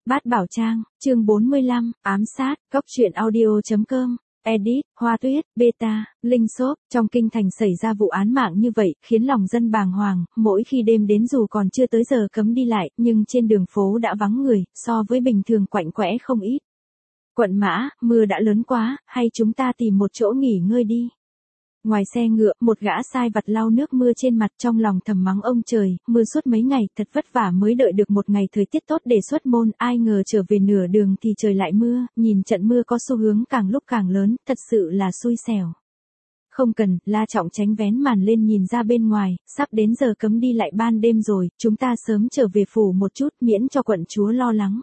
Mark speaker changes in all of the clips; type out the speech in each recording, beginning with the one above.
Speaker 1: Bát Bảo Trang, chương 45, ám sát, góc truyện audio.com, edit, Hoa Tuyết, beta, Linh Shop. Trong kinh thành xảy ra vụ án mạng như vậy, khiến lòng dân bàng hoàng, mỗi khi đêm đến dù còn chưa tới giờ cấm đi lại, nhưng trên đường phố đã vắng người, so với bình thường quạnh quẽ không ít. Quận Mã, mưa đã lớn quá, hay chúng ta tìm một chỗ nghỉ ngơi đi. Ngoài xe ngựa, một gã sai vặt lau nước mưa trên mặt, trong lòng thầm mắng ông trời, mưa suốt mấy ngày, thật vất vả mới đợi được một ngày thời tiết tốt để xuất môn, ai ngờ trở về nửa đường thì trời lại mưa, nhìn trận mưa có xu hướng càng lúc càng lớn, thật sự là xui xẻo. Không cần, La Trọng Chánh vén màn lên nhìn ra bên ngoài, sắp đến giờ cấm đi lại ban đêm rồi, chúng ta sớm trở về phủ một chút, miễn cho quận chúa lo lắng.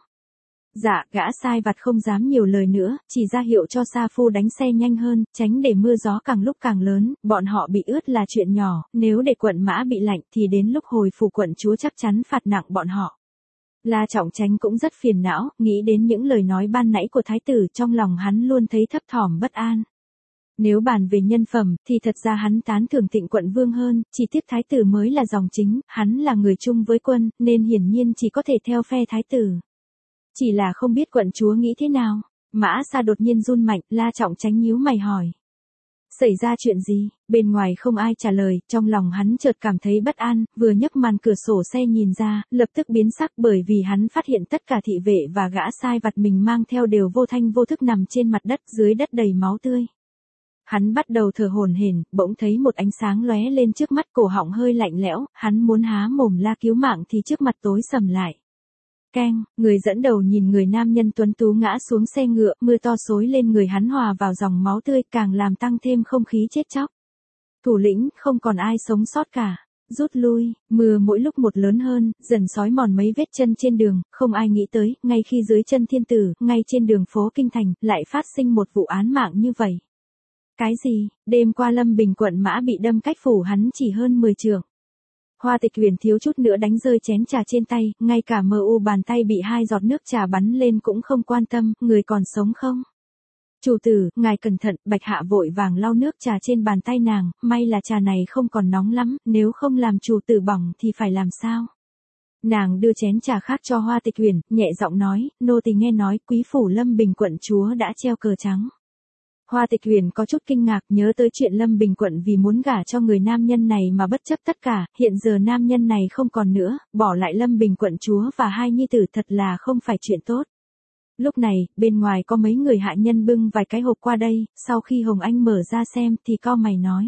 Speaker 1: Dạ, gã sai vặt không dám nhiều lời nữa, chỉ ra hiệu cho Sa Phu đánh xe nhanh hơn, tránh để mưa gió càng lúc càng lớn, bọn họ bị ướt là chuyện nhỏ, nếu để quận Mã bị lạnh thì đến lúc hồi phủ quận chúa chắc chắn phạt nặng bọn họ. La Trọng Chánh cũng rất phiền não, nghĩ đến những lời nói ban nãy của thái tử, trong lòng hắn luôn thấy thấp thỏm bất an. Nếu bàn về nhân phẩm, thì thật ra hắn tán thưởng Thịnh quận vương hơn, chỉ tiếc thái tử mới là dòng chính, hắn là người chung với quân, nên hiển nhiên chỉ có thể theo phe thái tử. Chỉ là không biết quận chúa nghĩ thế nào. Mã Sa đột nhiên run mạnh, La Trọng Chánh nhíu mày hỏi. Xảy ra chuyện gì? Bên ngoài không ai trả lời, trong lòng hắn chợt cảm thấy bất an, vừa nhấc màn cửa sổ xe nhìn ra, lập tức biến sắc bởi vì hắn phát hiện tất cả thị vệ và gã sai vặt mình mang theo đều vô thanh vô thức nằm trên mặt đất, dưới đất đầy máu tươi. Hắn bắt đầu thở hổn hển, bỗng thấy một ánh sáng lóe lên trước mắt, cổ họng hơi lạnh lẽo, hắn muốn há mồm la cứu mạng thì trước mặt tối sầm lại. Keng, người dẫn đầu nhìn người nam nhân tuấn tú ngã xuống xe ngựa, mưa to xối lên người hắn hòa vào dòng máu tươi, càng làm tăng thêm không khí chết chóc. Thủ lĩnh, không còn ai sống sót cả. Rút lui, mưa mỗi lúc một lớn hơn, dần xói mòn mấy vết chân trên đường, không ai nghĩ tới, ngay khi dưới chân thiên tử, ngay trên đường phố Kinh Thành, lại phát sinh một vụ án mạng như vậy. Cái gì? Đêm qua Lâm Bình quận Mã bị đâm cách phủ hắn chỉ hơn 10 trượng. Hoa Tịch Huyền thiếu chút nữa đánh rơi chén trà trên tay, ngay cả mờ u bàn tay bị 2 giọt nước trà bắn lên cũng không quan tâm, người còn sống không? Chủ tử, ngài cẩn thận, Bạch Hạ vội vàng lau nước trà trên bàn tay nàng, may là trà này không còn nóng lắm, nếu không làm chủ tử bỏng thì phải làm sao? Nàng đưa chén trà khác cho Hoa Tịch Huyền, nhẹ giọng nói, nô tỳ nghe nói quý phủ Lâm Bình quận chúa đã treo cờ trắng. Hoa Tịch Huyền có chút kinh ngạc, nhớ tới chuyện Lâm Bình quận vì muốn gả cho người nam nhân này mà bất chấp tất cả, hiện giờ nam nhân này không còn nữa, bỏ lại Lâm Bình quận chúa và 2 nhi tử thật là không phải chuyện tốt. Lúc này, bên ngoài có mấy người hạ nhân bưng vài cái hộp qua đây, sau khi Hồng Anh mở ra xem thì cau mày nói.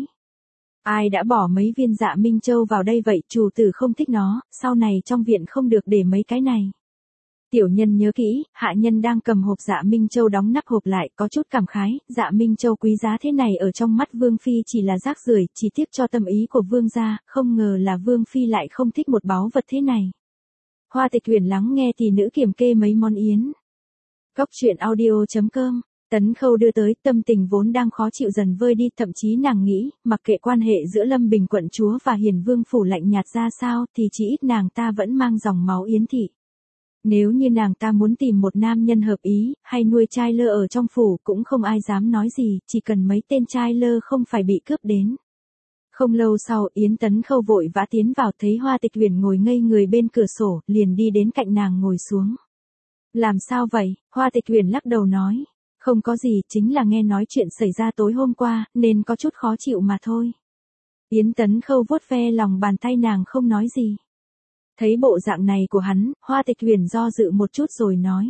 Speaker 1: Ai đã bỏ mấy viên Dạ Minh Châu vào đây vậy, chủ tử không thích nó, sau này trong viện không được để mấy cái này. Tiểu nhân nhớ kỹ, hạ nhân đang cầm hộp Dạ Minh Châu đóng nắp hộp lại, có chút cảm khái, Dạ Minh Châu quý giá thế này ở trong mắt Vương Phi chỉ là rác rưởi, chỉ tiếc cho tâm ý của Vương gia, không ngờ là Vương Phi lại không thích một báu vật thế này. Hoa Tịch Huyền lắng nghe thì nữ kiểm kê mấy món yến. Góc truyện audio.com, Tấn Khâu đưa tới, tâm tình vốn đang khó chịu dần vơi đi, thậm chí nàng nghĩ, mặc kệ quan hệ giữa Lâm Bình quận chúa và Hiền Vương phủ lạnh nhạt ra sao, thì chỉ ít nàng ta vẫn mang dòng máu yến thị. Nếu như nàng ta muốn tìm một nam nhân hợp ý, hay nuôi trai lơ ở trong phủ cũng không ai dám nói gì, chỉ cần mấy tên trai lơ không phải bị cướp đến. Không lâu sau, Yến Tấn Khâu vội vã tiến vào, thấy Hoa Tịch Huyền ngồi ngây người bên cửa sổ, liền đi đến cạnh nàng ngồi xuống. Làm sao vậy? Hoa Tịch Huyền lắc đầu nói. Không có gì, chính là nghe nói chuyện xảy ra tối hôm qua, nên có chút khó chịu mà thôi. Yến Tấn Khâu vuốt ve lòng bàn tay nàng không nói gì. Thấy bộ dạng này của hắn, Hoa Tịch Huyền do dự một chút rồi nói.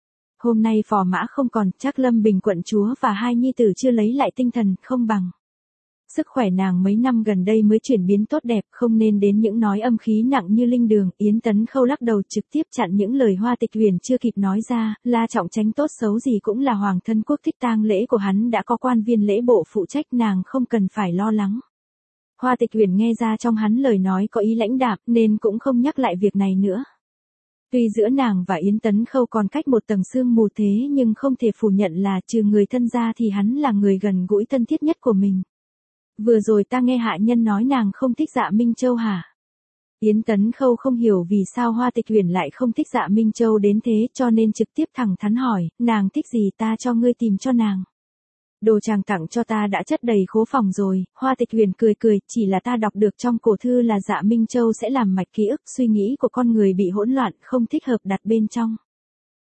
Speaker 1: Hôm nay phò mã không còn, chắc Lâm Bình quận chúa và 2 nhi tử chưa lấy lại tinh thần, không bằng. Sức khỏe nàng mấy năm gần đây mới chuyển biến tốt đẹp, không nên đến những nói âm khí nặng như linh đường. Yến Tấn Khâu lắc đầu trực tiếp chặn những lời Hoa Tịch Huyền chưa kịp nói ra, La Trọng Chánh tốt xấu gì cũng là hoàng thân quốc thích, tang lễ của hắn đã có quan viên lễ bộ phụ trách, nàng không cần phải lo lắng. Hoa Tịch Huyền nghe ra trong hắn lời nói có ý lãnh đạm, nên cũng không nhắc lại việc này nữa. Tuy giữa nàng và Yến Tấn Khâu còn cách một tầng sương mù thế nhưng không thể phủ nhận là trừ người thân ra thì hắn là người gần gũi thân thiết nhất của mình. Vừa rồi ta nghe hạ nhân nói nàng không thích Dạ Minh Châu hả? Yến Tấn Khâu không hiểu vì sao Hoa Tịch Huyền lại không thích Dạ Minh Châu đến thế, cho nên trực tiếp thẳng thắn hỏi, nàng thích gì ta cho ngươi tìm cho nàng. Đồ chàng tặng cho ta đã chất đầy khố phòng rồi. Hoa Tịch Huyền cười cười, chỉ là ta đọc được trong cổ thư là Dạ Minh Châu sẽ làm mạch ký ức, suy nghĩ của con người bị hỗn loạn, không thích hợp đặt bên trong.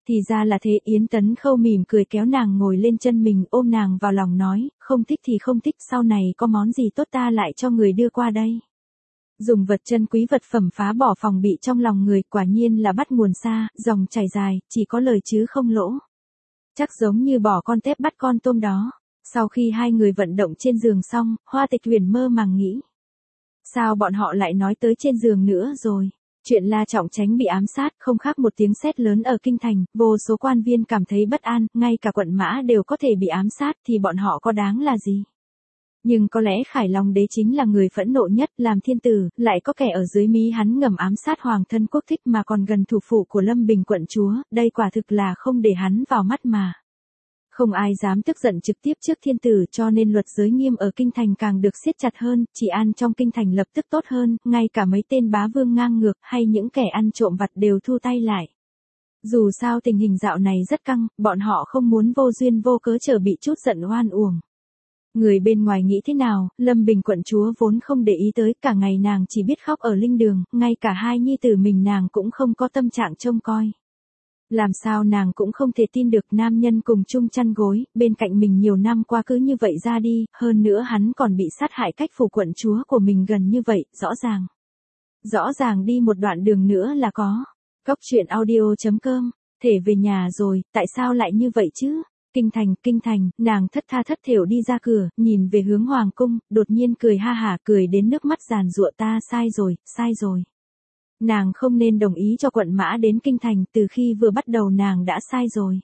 Speaker 1: Thì ra là thế. Yến Tấn Khâu mỉm cười kéo nàng ngồi lên chân mình, ôm nàng vào lòng nói, không thích thì không thích, sau này có món gì tốt ta lại cho người đưa qua đây. Dùng vật chân quý vật phẩm phá bỏ phòng bị trong lòng người, quả nhiên là bắt nguồn xa, dòng chảy dài, chỉ có lời chứ không lỗ. Chắc giống như bỏ con tép bắt con tôm đó. Sau khi hai người vận động trên giường xong, Hoa Tịch Huyền mơ màng nghĩ. Sao bọn họ lại nói tới trên giường nữa rồi? Chuyện La Trọng Chánh bị ám sát không khác một tiếng sét lớn ở kinh thành, vô số quan viên cảm thấy bất an, ngay cả quận Mã đều có thể bị ám sát thì bọn họ có đáng là gì? Nhưng có lẽ Khải Long đế chính là người phẫn nộ nhất, làm thiên tử, lại có kẻ ở dưới mí hắn ngầm ám sát hoàng thân quốc thích mà còn gần thủ phủ của Lâm Bình quận chúa, đây quả thực là không để hắn vào mắt mà. Không ai dám tức giận trực tiếp trước thiên tử, cho nên luật giới nghiêm ở kinh thành càng được siết chặt hơn, trị an trong kinh thành lập tức tốt hơn, ngay cả mấy tên bá vương ngang ngược hay những kẻ ăn trộm vặt đều thu tay lại. Dù sao tình hình dạo này rất căng, bọn họ không muốn vô duyên vô cớ trở bị chút giận oan uổng. Người bên ngoài nghĩ thế nào, Lâm Bình quận chúa vốn không để ý tới, cả ngày nàng chỉ biết khóc ở linh đường, ngay cả hai nhi tử mình nàng cũng không có tâm trạng trông coi. Làm sao nàng cũng không thể tin được nam nhân cùng chung chăn gối, bên cạnh mình nhiều năm qua cứ như vậy ra đi, hơn nữa hắn còn bị sát hại cách phủ quận chúa của mình gần như vậy, rõ ràng đi một đoạn đường nữa là có. Cóc truyện audio.com, thể về nhà rồi, tại sao lại như vậy chứ? Kinh thành, nàng thất tha thất thểu đi ra cửa, nhìn về hướng hoàng cung, đột nhiên cười ha hả, cười đến nước mắt giàn giụa, ta sai rồi. Nàng không nên đồng ý cho quận Mã đến kinh thành, từ khi vừa bắt đầu nàng đã sai rồi.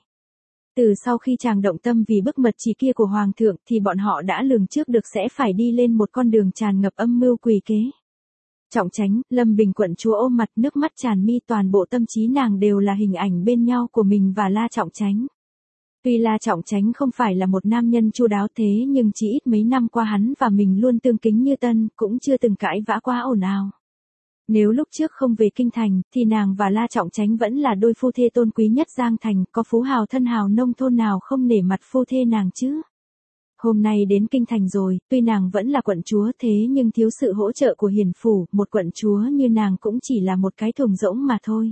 Speaker 1: Từ sau khi chàng động tâm vì bức mật chỉ kia của hoàng thượng thì bọn họ đã lường trước được sẽ phải đi lên một con đường tràn ngập âm mưu quỷ kế. Trọng Chánh, Lâm Bình quận chúa ôm mặt, nước mắt tràn mi, toàn bộ tâm trí nàng đều là hình ảnh bên nhau của mình và La Trọng Chánh. Tuy La Trọng Chánh không phải là một nam nhân chu đáo thế nhưng chỉ ít mấy năm qua hắn và mình luôn tương kính như tân, cũng chưa từng cãi vã quá ồn ào. Nếu lúc trước không về kinh thành, thì nàng và La Trọng Chánh vẫn là đôi phu thê tôn quý nhất Giang Thành, có phú hào thân hào nông thôn nào không nể mặt phu thê nàng chứ. Hôm nay đến kinh thành rồi, tuy nàng vẫn là quận chúa thế nhưng thiếu sự hỗ trợ của hiền phủ, một quận chúa như nàng cũng chỉ là một cái thùng rỗng mà thôi.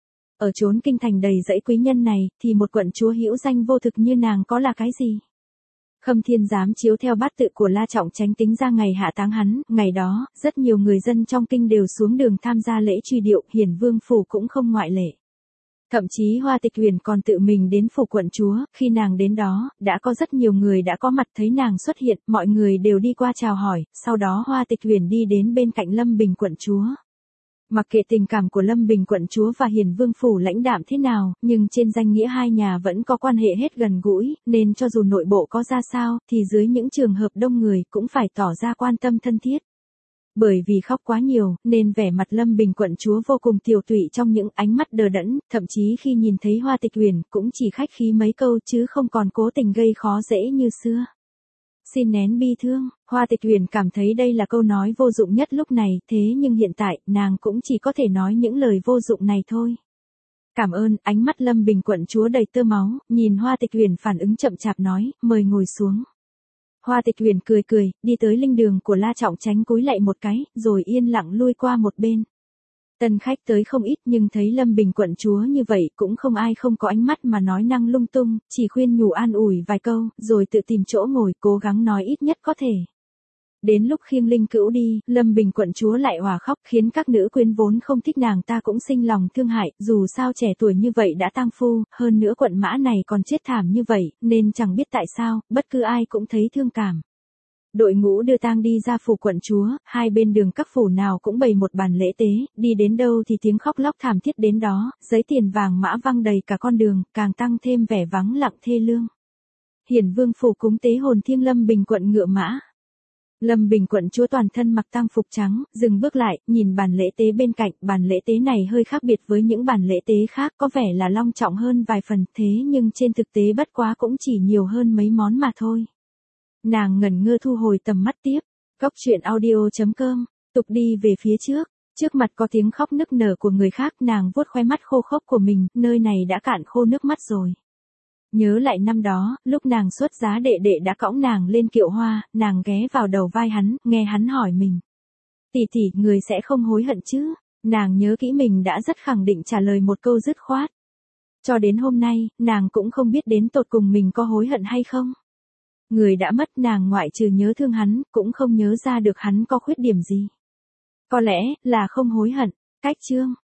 Speaker 1: Ở chốn kinh thành đầy dãy quý nhân này, thì một quận chúa hữu danh vô thực như nàng có là cái gì? Khâm Thiên Giám chiếu theo bát tự của La Trọng Chánh tính ra ngày hạ táng hắn, ngày đó, rất nhiều người dân trong kinh đều xuống đường tham gia lễ truy điệu, Hiền Vương phủ cũng không ngoại lệ. Thậm chí Hoa Tịch Huyền còn tự mình đến phủ quận chúa, khi nàng đến đó, đã có rất nhiều người đã có mặt thấy nàng xuất hiện, mọi người đều đi qua chào hỏi, sau đó Hoa Tịch Huyền đi đến bên cạnh Lâm Bình quận chúa. Mặc kệ tình cảm của Lâm Bình quận chúa và Hiền Vương phủ lãnh đạm thế nào, nhưng trên danh nghĩa hai nhà vẫn có quan hệ hết gần gũi, nên cho dù nội bộ có ra sao, thì dưới những trường hợp đông người cũng phải tỏ ra quan tâm thân thiết. Bởi vì khóc quá nhiều, nên vẻ mặt Lâm Bình quận chúa vô cùng tiều tụy trong những ánh mắt đờ đẫn, thậm chí khi nhìn thấy Hoa Tịch Huyền cũng chỉ khách khí mấy câu chứ không còn cố tình gây khó dễ như xưa. Xin nén bi thương, Hoa Tịch Huyền cảm thấy đây là câu nói vô dụng nhất lúc này, thế nhưng hiện tại, nàng cũng chỉ có thể nói những lời vô dụng này thôi. Cảm ơn, ánh mắt Lâm Bình quận chúa đầy tơ máu, nhìn Hoa Tịch Huyền phản ứng chậm chạp nói, mời ngồi xuống. Hoa Tịch Huyền cười, đi tới linh đường của La Trọng Chánh cúi lạy một cái, rồi yên lặng lui qua một bên. Tân khách tới không ít nhưng thấy Lâm Bình quận chúa như vậy cũng không ai không có ánh mắt mà nói năng lung tung, chỉ khuyên nhủ an ủi vài câu, rồi tự tìm chỗ ngồi cố gắng nói ít nhất có thể. Đến lúc khiêng linh cữu đi, Lâm Bình quận chúa lại òa khóc khiến các nữ quyến vốn không thích nàng ta cũng sinh lòng thương hại, dù sao trẻ tuổi như vậy đã tang phu, hơn nữa quận Mã này còn chết thảm như vậy, nên chẳng biết tại sao, bất cứ ai cũng thấy thương cảm. Đội ngũ đưa tang đi ra phủ quận chúa, hai bên đường các phủ nào cũng bày một bàn lễ tế, đi đến đâu thì tiếng khóc lóc thảm thiết đến đó, giấy tiền vàng mã văng đầy cả con đường, càng tăng thêm vẻ vắng lặng thê lương. Hiển Vương phủ cúng tế hồn thiêng Lâm Bình quận ngựa mã. Lâm Bình quận chúa toàn thân mặc tang phục trắng, dừng bước lại, nhìn bàn lễ tế bên cạnh, bàn lễ tế này hơi khác biệt với những bàn lễ tế khác, có vẻ là long trọng hơn vài phần, thế nhưng trên thực tế bất quá cũng chỉ nhiều hơn mấy món mà thôi. Nàng ngẩn ngơ thu hồi tầm mắt tiếp, cóc truyện audio.com, tục đi về phía trước mặt có tiếng khóc nức nở của người khác, nàng vuốt khóe mắt khô khốc của mình, nơi này đã cạn khô nước mắt rồi. Nhớ lại năm đó, lúc nàng xuất giá đệ đệ đã cõng nàng lên kiệu hoa, nàng ghé vào đầu vai hắn, nghe hắn hỏi mình. Tỷ tỷ, người sẽ không hối hận chứ? Nàng nhớ kỹ mình đã rất khẳng định trả lời một câu dứt khoát. Cho đến hôm nay, nàng cũng không biết đến tột cùng mình có hối hận hay không. Người đã mất, nàng ngoại trừ nhớ thương hắn, cũng không nhớ ra được hắn có khuyết điểm gì. Có lẽ là không hối hận. Cách chương